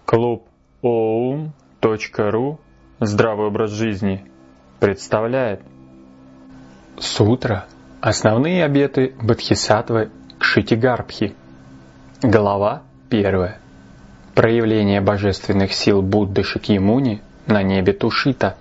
Клуб oum.ru «Здравый образ жизни» представляет Сутра «Основные обеты Бодхисаттвы Кшитигарбхи». Глава 1. Проявление божественных сил Будды Шакьямуни на небе Тушита.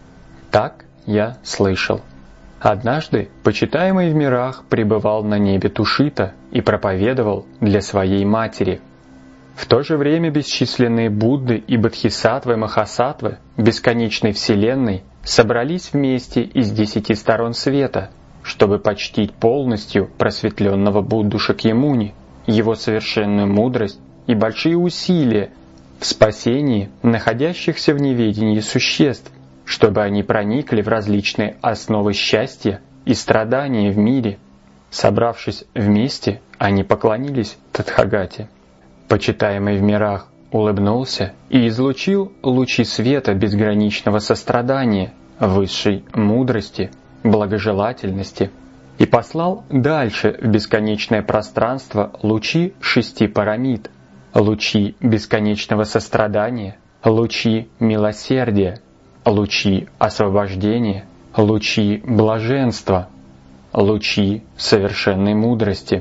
Так я слышал. Однажды почитаемый в мирах пребывал на небе Тушита и проповедовал для своей матери. В то же время бесчисленные Будды и Бодхисаттвы Махасаттвы бесконечной Вселенной собрались вместе из 10 сторон света, чтобы почтить полностью просветленного Будду Шакьямуни, его совершенную мудрость и большие усилия в спасении находящихся в неведении существ, чтобы они проникли в различные основы счастья и страдания в мире. Собравшись вместе, они поклонились Тадхагате. Почитаемый в мирах улыбнулся и излучил лучи света безграничного сострадания, высшей мудрости, благожелательности и послал дальше в бесконечное пространство лучи 6 парамид, лучи бесконечного сострадания, лучи милосердия, лучи освобождения, лучи блаженства, лучи совершенной мудрости.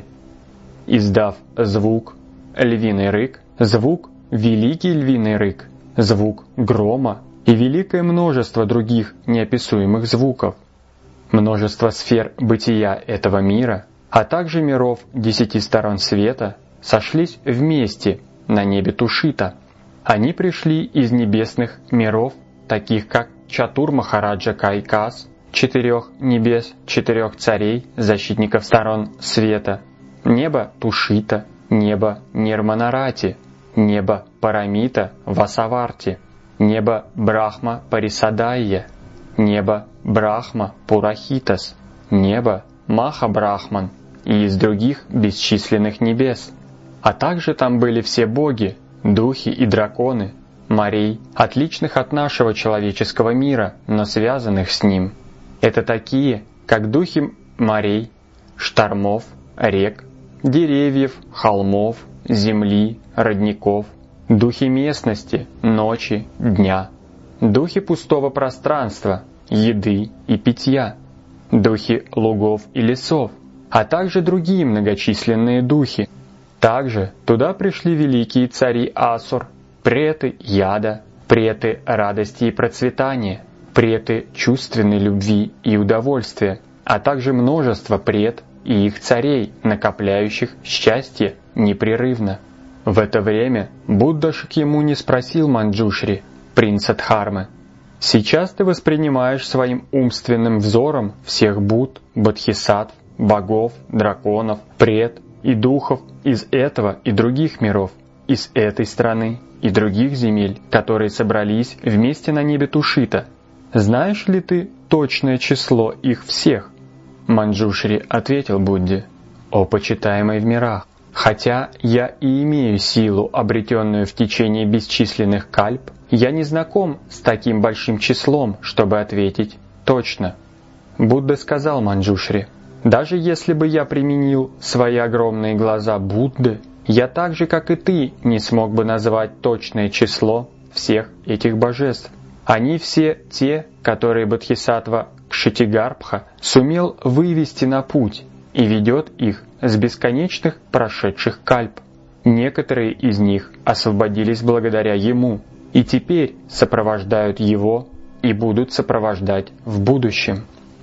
Издав звук львиный рык, звук великий львиный рык, звук грома и великое множество других неописуемых звуков, множество сфер бытия этого мира, а также миров 10 сторон света сошлись вместе на небе Тушита. Они пришли из небесных миров, таких как Чатур Махараджа Кайкас, 4 небес, 4 царей, защитников сторон света, небо Тушита, небо Нирманарати, небо Парамита Васаварти, небо Брахма Парисадайя, небо Брахма Пурахитас, небо Маха Брахман и из других бесчисленных небес. А также там были все боги, духи и драконы, морей, отличных от нашего человеческого мира, но связанных с ним. Это такие, как духи морей, штормов, рек, деревьев, холмов, земли, родников, духи местности, ночи, дня, духи пустого пространства, еды и питья, духи лугов и лесов, а также другие многочисленные духи. Также туда пришли великие цари Асур, преты яда, преты радости и процветания, преты чувственной любви и удовольствия, а также множество прет и их царей, накопляющих счастье непрерывно. В это время Будда Шакьямуни спросил Манджушри, принца Дхармы: «Сейчас ты воспринимаешь своим умственным взором всех Будд, Бодхисаттв, богов, драконов, прет и духов из этого и других миров, из этой страны и других земель, которые собрались вместе на небе Тушита. Знаешь ли ты точное число их всех?» Манджушри ответил Будде: «О почитаемый в мирах, хотя я и имею силу, обретенную в течение бесчисленных кальп, я не знаком с таким большим числом, чтобы ответить точно». Будда сказал Манджушри: «Даже если бы я применил свои огромные глаза Будды, я так же, как и ты, не смог бы назвать точное число всех этих божеств. Они все те, которые Бодхисаттва Кшитигарбха сумел вывести на путь и ведет их с бесконечных прошедших кальп. Некоторые из них освободились благодаря ему и теперь сопровождают его и будут сопровождать в будущем».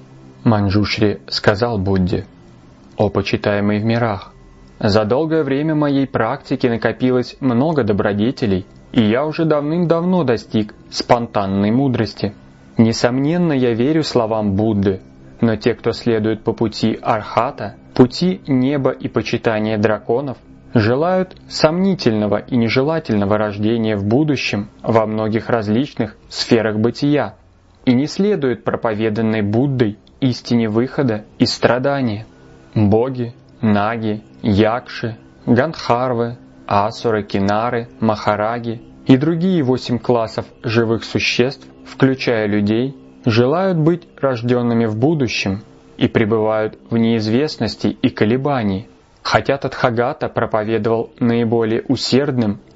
Манджушри сказал Будде: «О почитаемый в мирах, за долгое время моей практики накопилось много добродетелей, и я уже давным-давно достиг спонтанной мудрости. Несомненно, я верю словам Будды, но те, кто следует по пути Архата, пути неба и почитания драконов, желают сомнительного и нежелательного рождения в будущем во многих различных сферах бытия и не следуют проповеданной Буддой истине выхода из страдания. Боги, наги, якши, гандхарвы, асуры, кинары, махараги и другие 8 классов живых существ, включая людей, желают быть рожденными в будущем и пребывают в неизвестности и колебании, хотя Тадхагата проповедовал наиболее усердным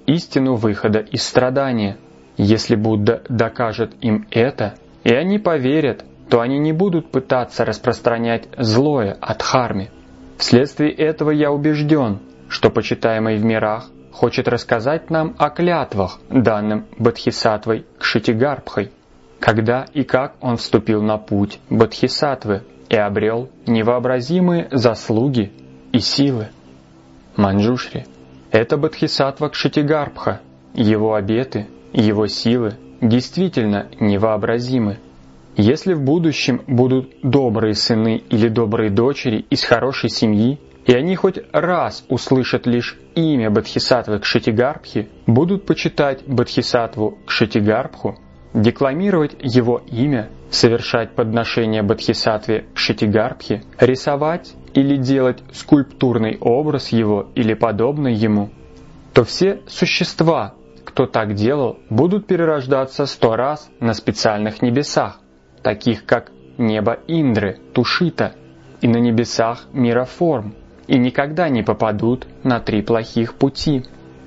истину выхода из страдания. Если Будда докажет им это, и они поверят, то они не будут пытаться распространять злое о дхарме. Вследствие этого я убежден, что почитаемый в мирах хочет рассказать нам о клятвах, данным Бодхисаттвой Кшитигарбхой, когда и как он вступил на путь Бодхисаттвы и обрел невообразимые заслуги и силы. Манджушри — это Бодхисаттва Кшитигарбха, его обеты, его силы действительно невообразимы. Если в будущем будут добрые сыны или добрые дочери из хорошей семьи, и они хоть раз услышат лишь имя Бодхисаттвы Кшитигарбхи, будут почитать Бодхисаттву Кшитигарбху, декламировать его имя, совершать подношения Бодхисаттве Кшитигарбхи, рисовать или делать скульптурный образ его или подобный ему, то все существа, кто так делал, будут перерождаться 100 раз на специальных небесах, таких как небо Индры, Тушита, и на небесах мира форм, и никогда не попадут на 3 плохих пути.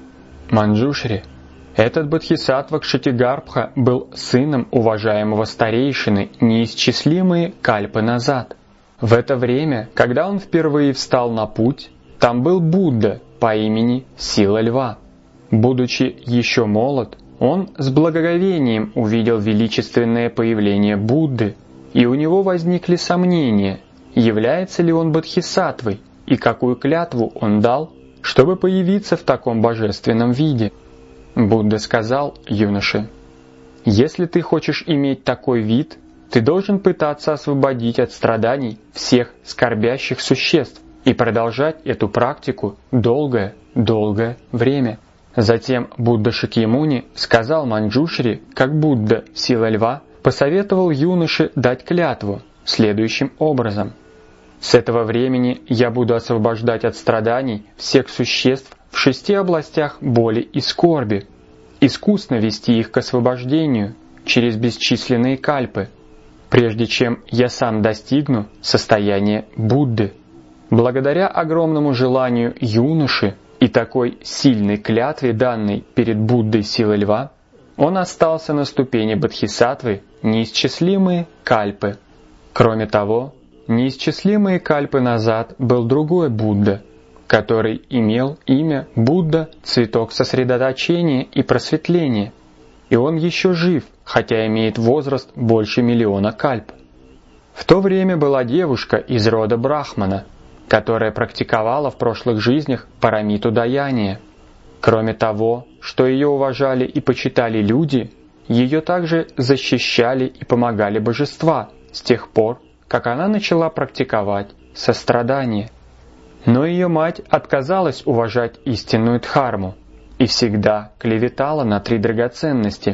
Манджушри, этот Бодхисаттва Кшитигарбха был сыном уважаемого старейшины неисчислимые кальпы назад. В это время, когда он впервые встал на путь, там был Будда по имени Сила Льва. Будучи еще молод, он с благоговением увидел величественное появление Будды, и у него возникли сомнения, является ли он Бодхисаттвой и какую клятву он дал, чтобы появиться в таком божественном виде. Будда сказал юноше: «Если ты хочешь иметь такой вид, ты должен пытаться освободить от страданий всех скорбящих существ и продолжать эту практику долгое время». Затем Будда Шакьямуни сказал Манджушри, как Будда, Сила Льва, посоветовал юноше дать клятву следующим образом: «С этого времени я буду освобождать от страданий всех существ в 6 областях боли и скорби, искусно вести их к освобождению через бесчисленные кальпы, прежде чем я сам достигну состояния Будды». Благодаря огромному желанию юноши и такой сильной клятве, данной перед Буддой Силы Льва, он остался на ступени Бодхисаттвы неисчислимые кальпы. Кроме того, неисчислимые кальпы назад был другой Будда, который имел имя Будда – цветок сосредоточения и просветления, и он еще жив, хотя имеет возраст больше 1 000 000 кальп. В то время была девушка из рода Брахмана, которая практиковала в прошлых жизнях парамиту даяния. Кроме того, что ее уважали и почитали люди, ее также защищали и помогали божества с тех пор, как она начала практиковать сострадание. Но ее мать отказалась уважать истинную дхарму и всегда клеветала на 3 драгоценности.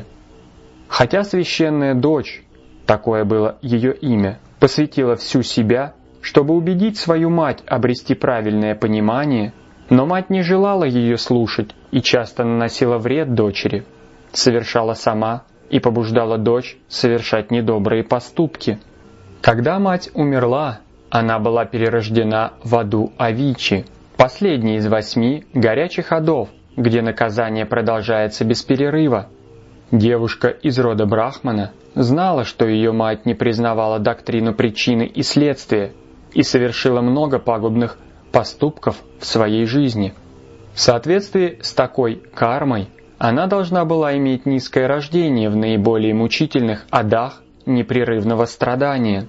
Хотя священная дочь, такое было ее имя, посвятила всю себя, чтобы убедить свою мать обрести правильное понимание, но мать не желала ее слушать и часто наносила вред дочери, совершала сама и побуждала дочь совершать недобрые поступки. Когда мать умерла, она была перерождена в аду Авичи, последний из 8 горячих адов, где наказание продолжается без перерыва. Девушка из рода Брахмана знала, что ее мать не признавала доктрину причины и следствия и совершила много пагубных поступков в своей жизни. В соответствии с такой кармой она должна была иметь низкое рождение в наиболее мучительных адах непрерывного страдания.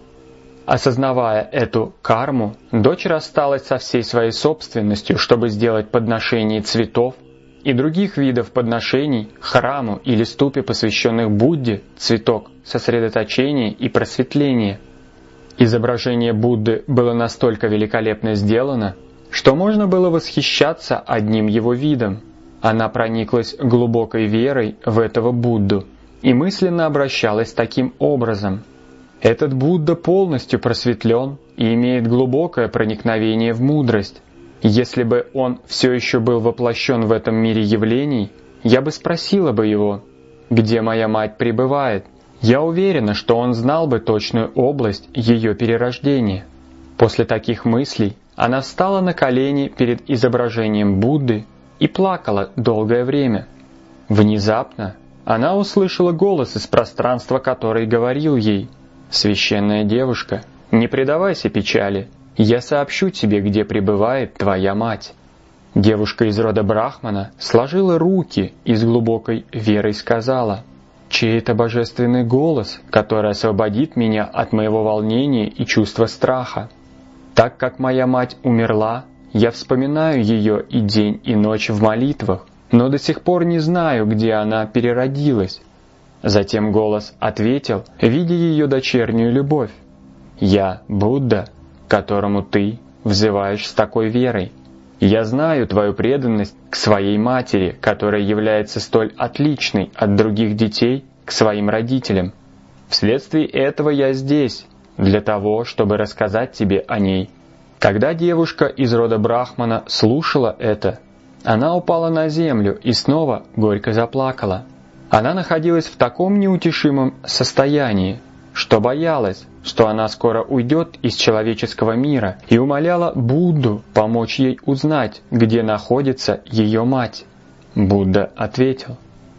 Осознавая эту карму, дочь рассталась со всей своей собственностью, чтобы сделать подношение цветов и других видов подношений храму или ступе, посвященных Будде, цветок сосредоточения и просветления. Изображение Будды было настолько великолепно сделано, что можно было восхищаться одним его видом. Она прониклась глубокой верой в этого Будду и мысленно обращалась таким образом: «Этот Будда полностью просветлен и имеет глубокое проникновение в мудрость. Если бы он все еще был воплощен в этом мире явлений, я бы спросила бы его, где моя мать пребывает. Я уверена, что он знал бы точную область ее перерождения». После таких мыслей она встала на колени перед изображением Будды и плакала долгое время. Внезапно она услышала голос из пространства, который говорил ей: «Священная девушка, не предавайся печали, я сообщу тебе, где пребывает твоя мать». Девушка из рода Брахмана сложила руки и с глубокой верой сказала: «Чей это божественный голос, который освободит меня от моего волнения и чувства страха? Так как моя мать умерла, я вспоминаю ее и день, и ночь в молитвах, но до сих пор не знаю, где она переродилась». Затем голос ответил, видя ее дочернюю любовь: «Я Будда, которому ты взываешь с такой верой. Я знаю твою преданность к своей матери, которая является столь отличной от других детей к своим родителям. Вследствие этого я здесь, для того, чтобы рассказать тебе о ней». Когда девушка из рода Брахмана слушала это, она упала на землю и снова горько заплакала. Она находилась в таком неутешимом состоянии, что боялась, что она скоро уйдет из человеческого мира, и умоляла Будду помочь ей узнать, где находится ее мать. Будда ответил: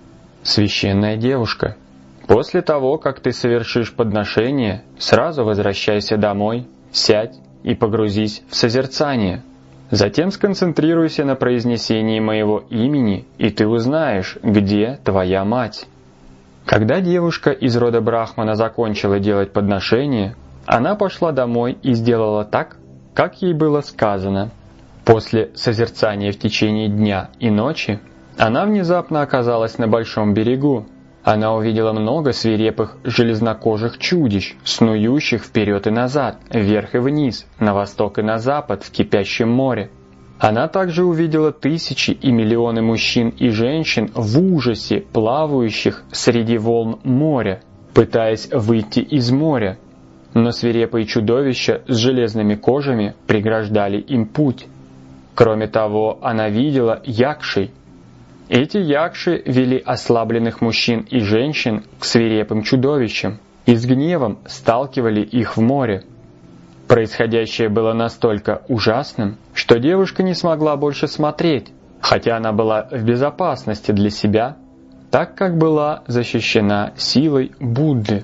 «Священная девушка, после того, как ты совершишь подношение, сразу возвращайся домой, сядь и погрузись в созерцание. Затем сконцентрируйся на произнесении моего имени, и ты узнаешь, где твоя мать». Когда девушка из рода Брахмана закончила делать подношение, она пошла домой и сделала так, как ей было сказано. После созерцания в течение дня и ночи она внезапно оказалась на большом берегу. Она увидела много свирепых железнокожих чудищ, снующих вперед и назад, вверх и вниз, на восток и на запад в кипящем море. Она также увидела тысячи и миллионы мужчин и женщин в ужасе, плавающих среди волн моря, пытаясь выйти из моря, но свирепые чудовища с железными кожами преграждали им путь. Кроме того, она видела якшей. Эти якши вели ослабленных мужчин и женщин к свирепым чудовищам и с гневом сталкивали их в море. Происходящее было настолько ужасным, что девушка не смогла больше смотреть, хотя она была в безопасности для себя, так как была защищена силой Будды.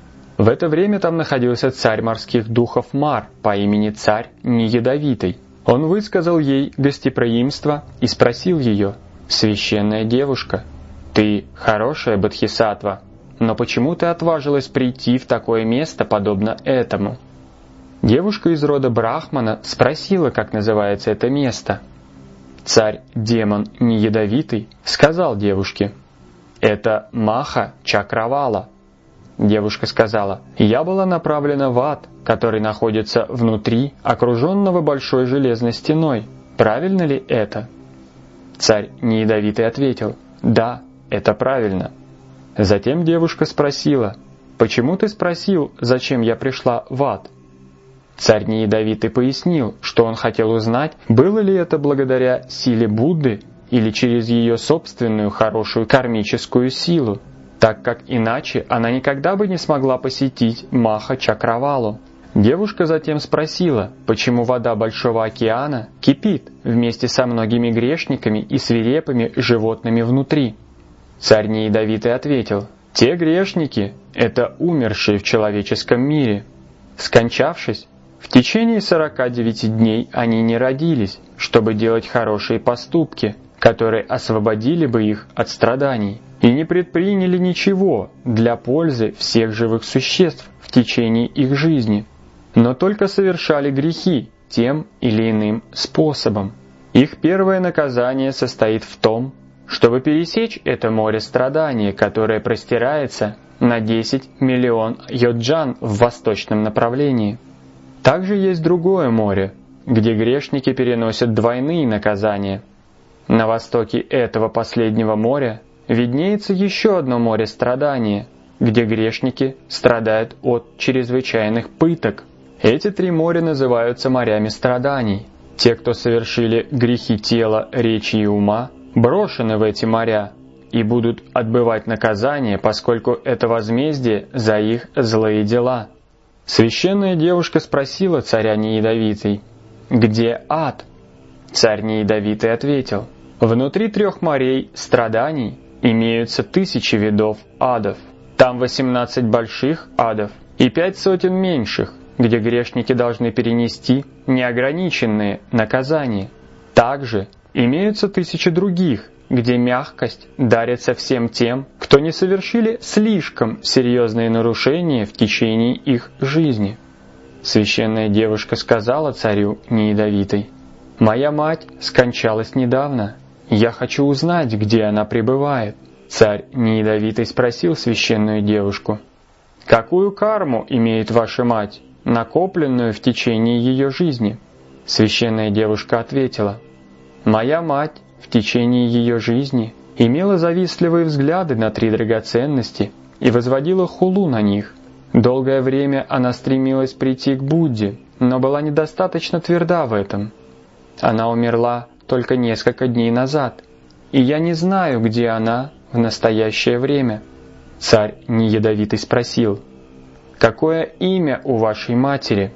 В это время там находился царь морских духов Мар по имени Царь Неядовитый. Он высказал ей гостеприимство и спросил ее: «Священная девушка, ты хорошая бодхисаттва, но почему ты отважилась прийти в такое место, подобно этому?» Девушка из рода Брахмана спросила, как называется это место. Царь-демон Неядовитый сказал девушке: «Это Маха Чакравала». Девушка сказала: «Я была направлена в ад, который находится внутри, окруженного большой железной стеной. Правильно ли это?» Царь Неядовитый ответил: «Да, это правильно». Затем девушка спросила: «Почему ты спросил, зачем я пришла в ад?» Царь Неядовитый пояснил, что он хотел узнать, было ли это благодаря силе Будды или через ее собственную хорошую кармическую силу, так как иначе она никогда бы не смогла посетить Маха Чакравалу. Девушка затем спросила, почему вода Большого океана кипит вместе со многими грешниками и свирепыми животными внутри. Царь Неядовитый ответил: «Те грешники — это умершие в человеческом мире. Скончавшись, в течение 49 дней они не родились, чтобы делать хорошие поступки, которые освободили бы их от страданий, и не предприняли ничего для пользы всех живых существ в течение их жизни, но только совершали грехи тем или иным способом. Их первое наказание состоит в том, чтобы пересечь это море страдания, которое простирается на 10 миллион йоджан в восточном направлении. Также есть другое море, где грешники переносят двойные наказания. На востоке этого последнего моря виднеется еще одно море страдания, где грешники страдают от чрезвычайных пыток. Эти 3 моря называются морями страданий. Те, кто совершили грехи тела, речи и ума, брошены в эти моря и будут отбывать наказание, поскольку это возмездие за их злые дела. Священная девушка спросила царя Неядовитый: «Где ад?» Царь Неядовитый ответил: Внутри 3 морей страданий имеются 1000 видов адов. Там 18 больших адов и 5 сотен меньших, где грешники должны перенести неограниченные наказания. Также имеются 1000 других, где мягкость дарится всем тем, кто не совершили слишком серьезные нарушения в течение их жизни. Священная девушка сказала царю Неядовитой: «Моя мать скончалась недавно. Я хочу узнать, где она пребывает». Царь Неядовитый спросил священную девушку: «Какую карму имеет ваша мать, накопленную в течение ее жизни?» Священная девушка ответила: «Моя мать в течение ее жизни имела завистливые взгляды на 3 драгоценности и возводила хулу на них. Долгое время она стремилась прийти к Будде, но была недостаточно тверда в этом. Она умерла только несколько дней назад, и я не знаю, где она в настоящее время». Царь Неядовитый спросил: «Какое имя у вашей матери?»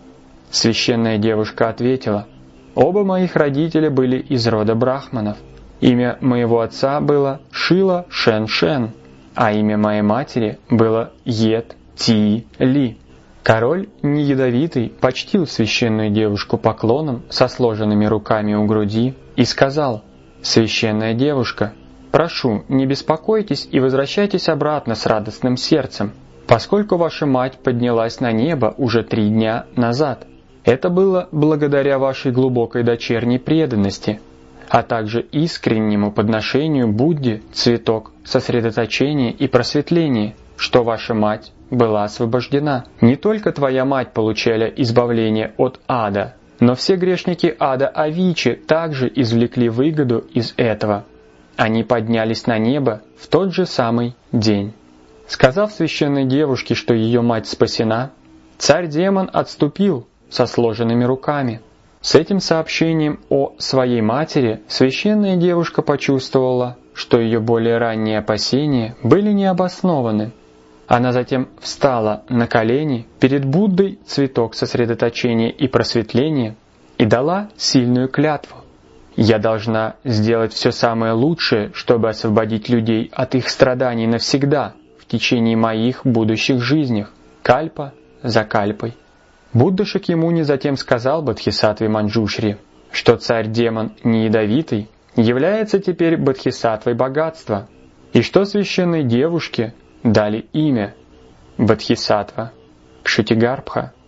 Священная девушка ответила: «Оба моих родителя были из рода брахманов. Имя моего отца было Шила Шен Шен, а имя моей матери было Ет Ти Ли». Король Неядовитый почтил священную девушку поклоном со сложенными руками у груди и сказал: «Священная девушка, прошу, не беспокойтесь и возвращайтесь обратно с радостным сердцем, поскольку ваша мать поднялась на небо уже 3 дня назад. Это было благодаря вашей глубокой дочерней преданности, а также искреннему подношению Будде цветок сосредоточения и просветления, что ваша мать была освобождена. Не только твоя мать получала избавление от ада, но все грешники ада Авичи также извлекли выгоду из этого. Они поднялись на небо в тот же самый день». Сказав священной девушке, что ее мать спасена, царь-демон отступил со сложенными руками. С этим сообщением о своей матери священная девушка почувствовала, что ее более ранние опасения были необоснованы. Она затем встала на колени перед Буддой цветок сосредоточения и просветления и дала сильную клятву: «Я должна сделать все самое лучшее, чтобы освободить людей от их страданий навсегда в течение моих будущих жизней, кальпа за кальпой». Будда Шакьямуни затем сказал Бодхисаттве Манджушри, что царь-демон Неядовитый является теперь бодхисаттвой богатства, и что священной девушке дали имя Бодхисаттва Кшитигарбха.